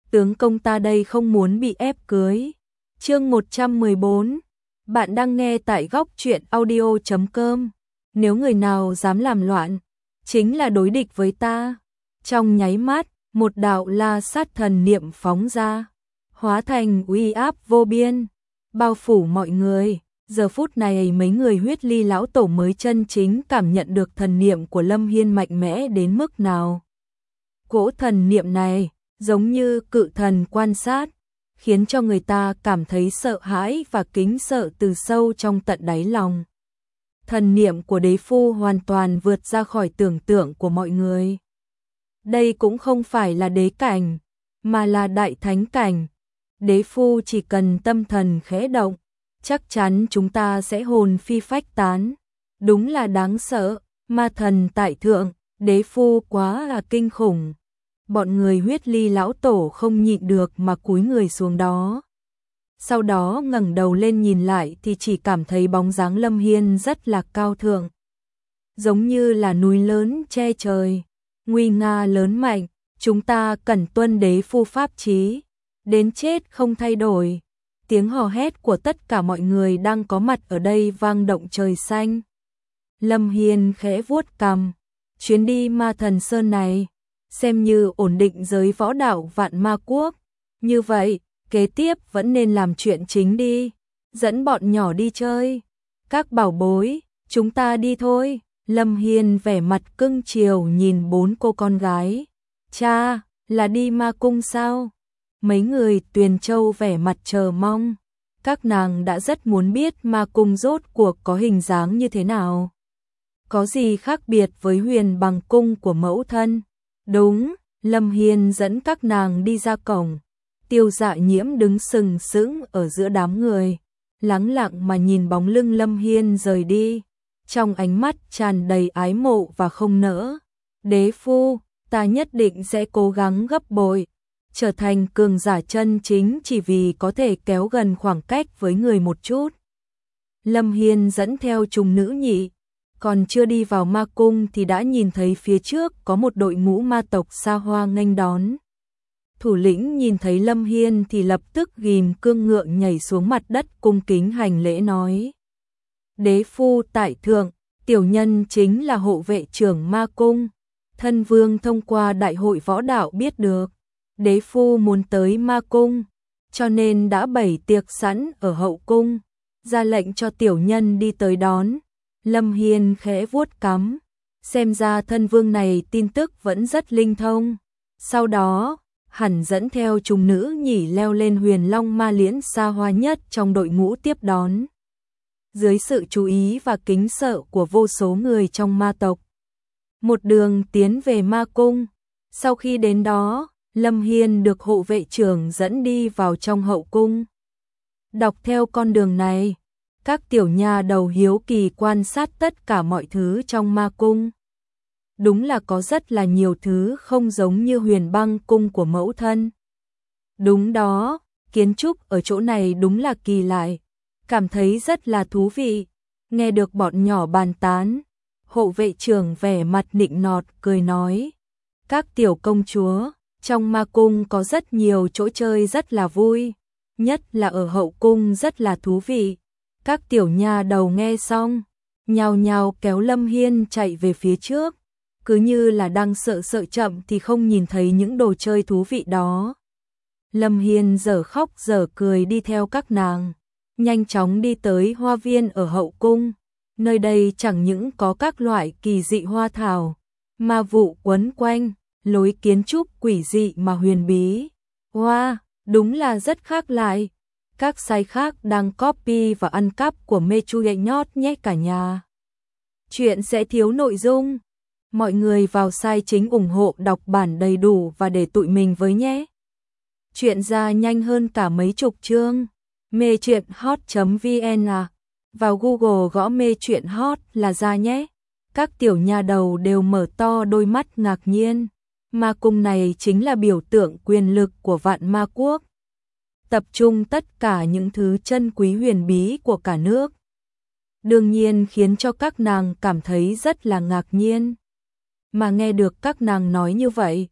tướng công ta đây không muốn bị ép cưới. Chương 114. Bạn đang nghe tại góc truyện audio.com. Nếu người nào dám làm loạn, chính là đối địch với ta. Trong nháy mắt, một đạo la sát thần niệm phóng ra, hóa thành uy áp vô biên, bao phủ mọi người. Giờ phút này mấy người huyết ly lão tổ mới chân chính cảm nhận được thần niệm của Lâm Hiên mạnh mẽ đến mức nào. Cỗ thần niệm này giống như cự thần quan sát, khiến cho người ta cảm thấy sợ hãi và kính sợ từ sâu trong tận đáy lòng. Thần niệm của đế phu hoàn toàn vượt ra khỏi tưởng tượng của mọi người. Đây cũng không phải là đế cảnh, mà là đại thánh cảnh. Đế phu chỉ cần tâm thần khẽ động, chắc chắn chúng ta sẽ hồn phi phách tán. Đúng là đáng sợ, ma thần tại thượng, đế phu quá là kinh khủng. Bọn người huyết ly lão tổ không nhịn được mà cúi người xuống đó. Sau đó ngẩng đầu lên nhìn lại thì chỉ cảm thấy bóng dáng Lâm Hiên rất là cao thượng. Giống như là núi lớn che trời, nguy nga lớn mạnh, chúng ta cần tuân đế phu pháp chí, đến chết không thay đổi. Tiếng hò hét của tất cả mọi người đang có mặt ở đây vang động trời xanh. Lâm Hiên khẽ vuốt cằm, chuyến đi Ma Thần Sơn này xem như ổn định giới võ đạo Vạn Ma Quốc. Như vậy, kế tiếp vẫn nên làm chuyện chính đi, dẫn bọn nhỏ đi chơi. Các bảo bối, chúng ta đi thôi. Lâm Hiên vẻ mặt cưng chiều nhìn bốn cô con gái. Cha, là đi ma cung sao? Mấy người Tuyền Châu vẻ mặt chờ mong. Các nàng đã rất muốn biết ma cung rốt cuộc có hình dáng như thế nào. Có gì khác biệt với Huyền Bằng cung của mẫu thân? Đúng, Lâm Hiên dẫn các nàng đi ra cổng. Tiêu Dạ Nhiễm đứng sừng sững ở giữa đám người, lắng lặng mà nhìn bóng lưng Lâm Hiên rời đi, trong ánh mắt tràn đầy ái mộ và không nỡ. Đế phu, ta nhất định sẽ cố gắng gấp bội, trở thành cường giả chân chính chỉ vì có thể kéo gần khoảng cách với người một chút. Lâm Hiên dẫn theo trùng nữ nhị, còn chưa đi vào ma cung thì đã nhìn thấy phía trước có một đội ngũ ma tộc xa hoa nghênh đón. Thủ lĩnh nhìn thấy Lâm Hiên thì lập tức ghim cương ngựa nhảy xuống mặt đất cung kính hành lễ nói. Đế phu tại thượng, tiểu nhân chính là hộ vệ trưởng ma cung. Thân vương thông qua đại hội võ đạo biết được, đế phu muốn tới ma cung, cho nên đã bày tiệc sẵn ở hậu cung, ra lệnh cho tiểu nhân đi tới đón. Lâm Hiên khẽ vuốt cằm, xem ra thân vương này tin tức vẫn rất linh thông. Sau đó, hẳn dẫn theo trùng nữ nhỉ leo lên Huyền Long ma liễn xa hoa nhất trong đội ngũ tiếp đón. Dưới sự chú ý và kính sợ của vô số người trong ma tộc, một đường tiến về ma cung. Sau khi đến đó, Lâm Hiên được hộ vệ trưởng dẫn đi vào trong hậu cung. Đọc theo con đường này, các tiểu nha đầu hiếu kỳ quan sát tất cả mọi thứ trong ma cung. Đúng là có rất là nhiều thứ không giống như Huyền Băng cung của mẫu thân. Đúng đó, kiến trúc ở chỗ này đúng là kỳ lạ, cảm thấy rất là thú vị. Nghe được bọn nhỏ bàn tán, hộ vệ trưởng vẻ mặt nịnh nọt cười nói. Các tiểu công chúa, trong ma cung có rất nhiều chỗ chơi rất là vui, nhất là ở hậu cung rất là thú vị. Các tiểu nha đầu nghe xong, nhao nhao kéo Lâm Hiên chạy về phía trước, cứ như là đang sợ chậm thì không nhìn thấy những đồ chơi thú vị đó. Lâm Hiên dở khóc dở cười đi theo các nàng, nhanh chóng đi tới hoa viên ở hậu cung. Nơi đây chẳng những có các loại kỳ dị hoa thảo, ma vụ quấn quanh, lối kiến trúc quỷ dị mà huyền bí. Wow, đúng là rất khác lại. Các sai khác đang copy và ăn cắp của mê chu gậy nhót nhé cả nhà. Chuyện sẽ thiếu nội dung. Mọi người vào sai chính ủng hộ đọc bản đầy đủ và để tụi mình với nhé. Chuyện ra nhanh hơn cả mấy chục chương. Mê truyện hot.vn à. Vào Google gõ mê truyện hot là ra nhé. Các tiểu nha đầu đều mở to đôi mắt ngạc nhiên. Ma cung này chính là biểu tượng quyền lực của Vạn Ma Quốc. Tập trung tất cả những thứ chân quý huyền bí của cả nước. Đương nhiên khiến cho các nàng cảm thấy rất là ngạc nhiên. Mà nghe được các nàng nói như vậy,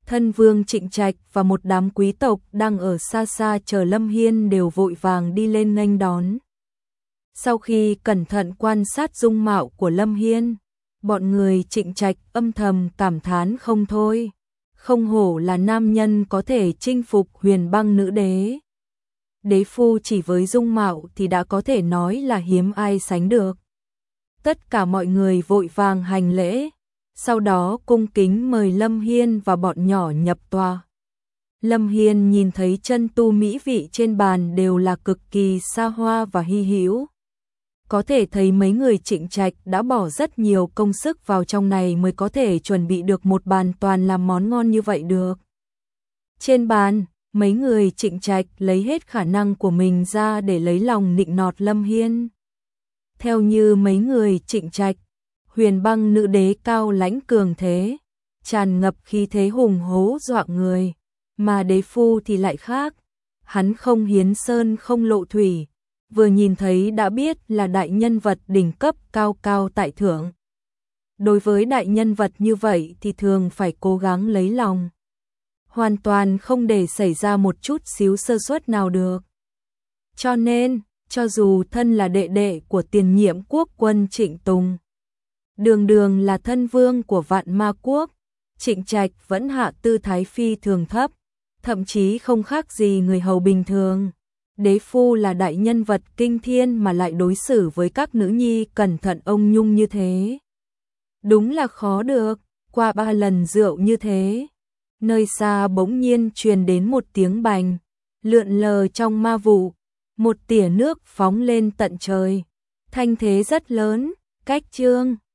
Thân vương Trịnh Trạch và một đám quý tộc đang ở xa xa chờ Lâm Hiên đều vội vàng đi lên nghênh đón. Sau khi cẩn thận quan sát dung mạo của Lâm Hiên, bọn người Trịnh Trạch âm thầm cảm thán không thôi. Không hổ là nam nhân có thể chinh phục Huyền Băng nữ đế. Đế phu chỉ với dung mạo thì đã có thể nói là hiếm ai sánh được. Tất cả mọi người vội vàng hành lễ, sau đó cung kính mời Lâm Hiên và bọn nhỏ nhập tòa. Lâm Hiên nhìn thấy chân tu mỹ vị trên bàn đều là cực kỳ xa hoa và hy hữu. Có thể thấy mấy người Trịnh Trạch đã bỏ rất nhiều công sức vào trong này mới có thể chuẩn bị được một bàn toàn làm món ngon như vậy được. Trên bàn, mấy người Trịnh Trạch lấy hết khả năng của mình ra để lấy lòng nịnh nọt Lâm Hiên. Theo như mấy người Trịnh Trạch, Huyền Băng nữ đế cao lãnh cường thế, tràn ngập khí thế hùng hổ dọa người, mà đế phu thì lại khác, hắn không hiến sơn không lộ thủy, vừa nhìn thấy đã biết là đại nhân vật đỉnh cấp cao cao tại thượng. Đối với đại nhân vật như vậy thì thường phải cố gắng lấy lòng, hoàn toàn không để xảy ra một chút xíu sơ suất nào được. Cho nên, cho dù thân là đệ đệ của tiền nhiệm quốc quân Trịnh Tùng, đường đường là thân vương của Vạn Ma Quốc, Trịnh Trạch vẫn hạ tư thái phi thường thấp, thậm chí không khác gì người hầu bình thường. Đế phu là đại nhân vật kinh thiên mà lại đối xử với các nữ nhi cẩn thận ông nhung như thế. Đúng là khó được, qua 3 lần rượu như thế. Nơi xa bỗng nhiên truyền đến một tiếng bành, lượn lờ trong ma vụ, một tỉa nước phóng lên tận trời. Thanh thế rất lớn, cách chương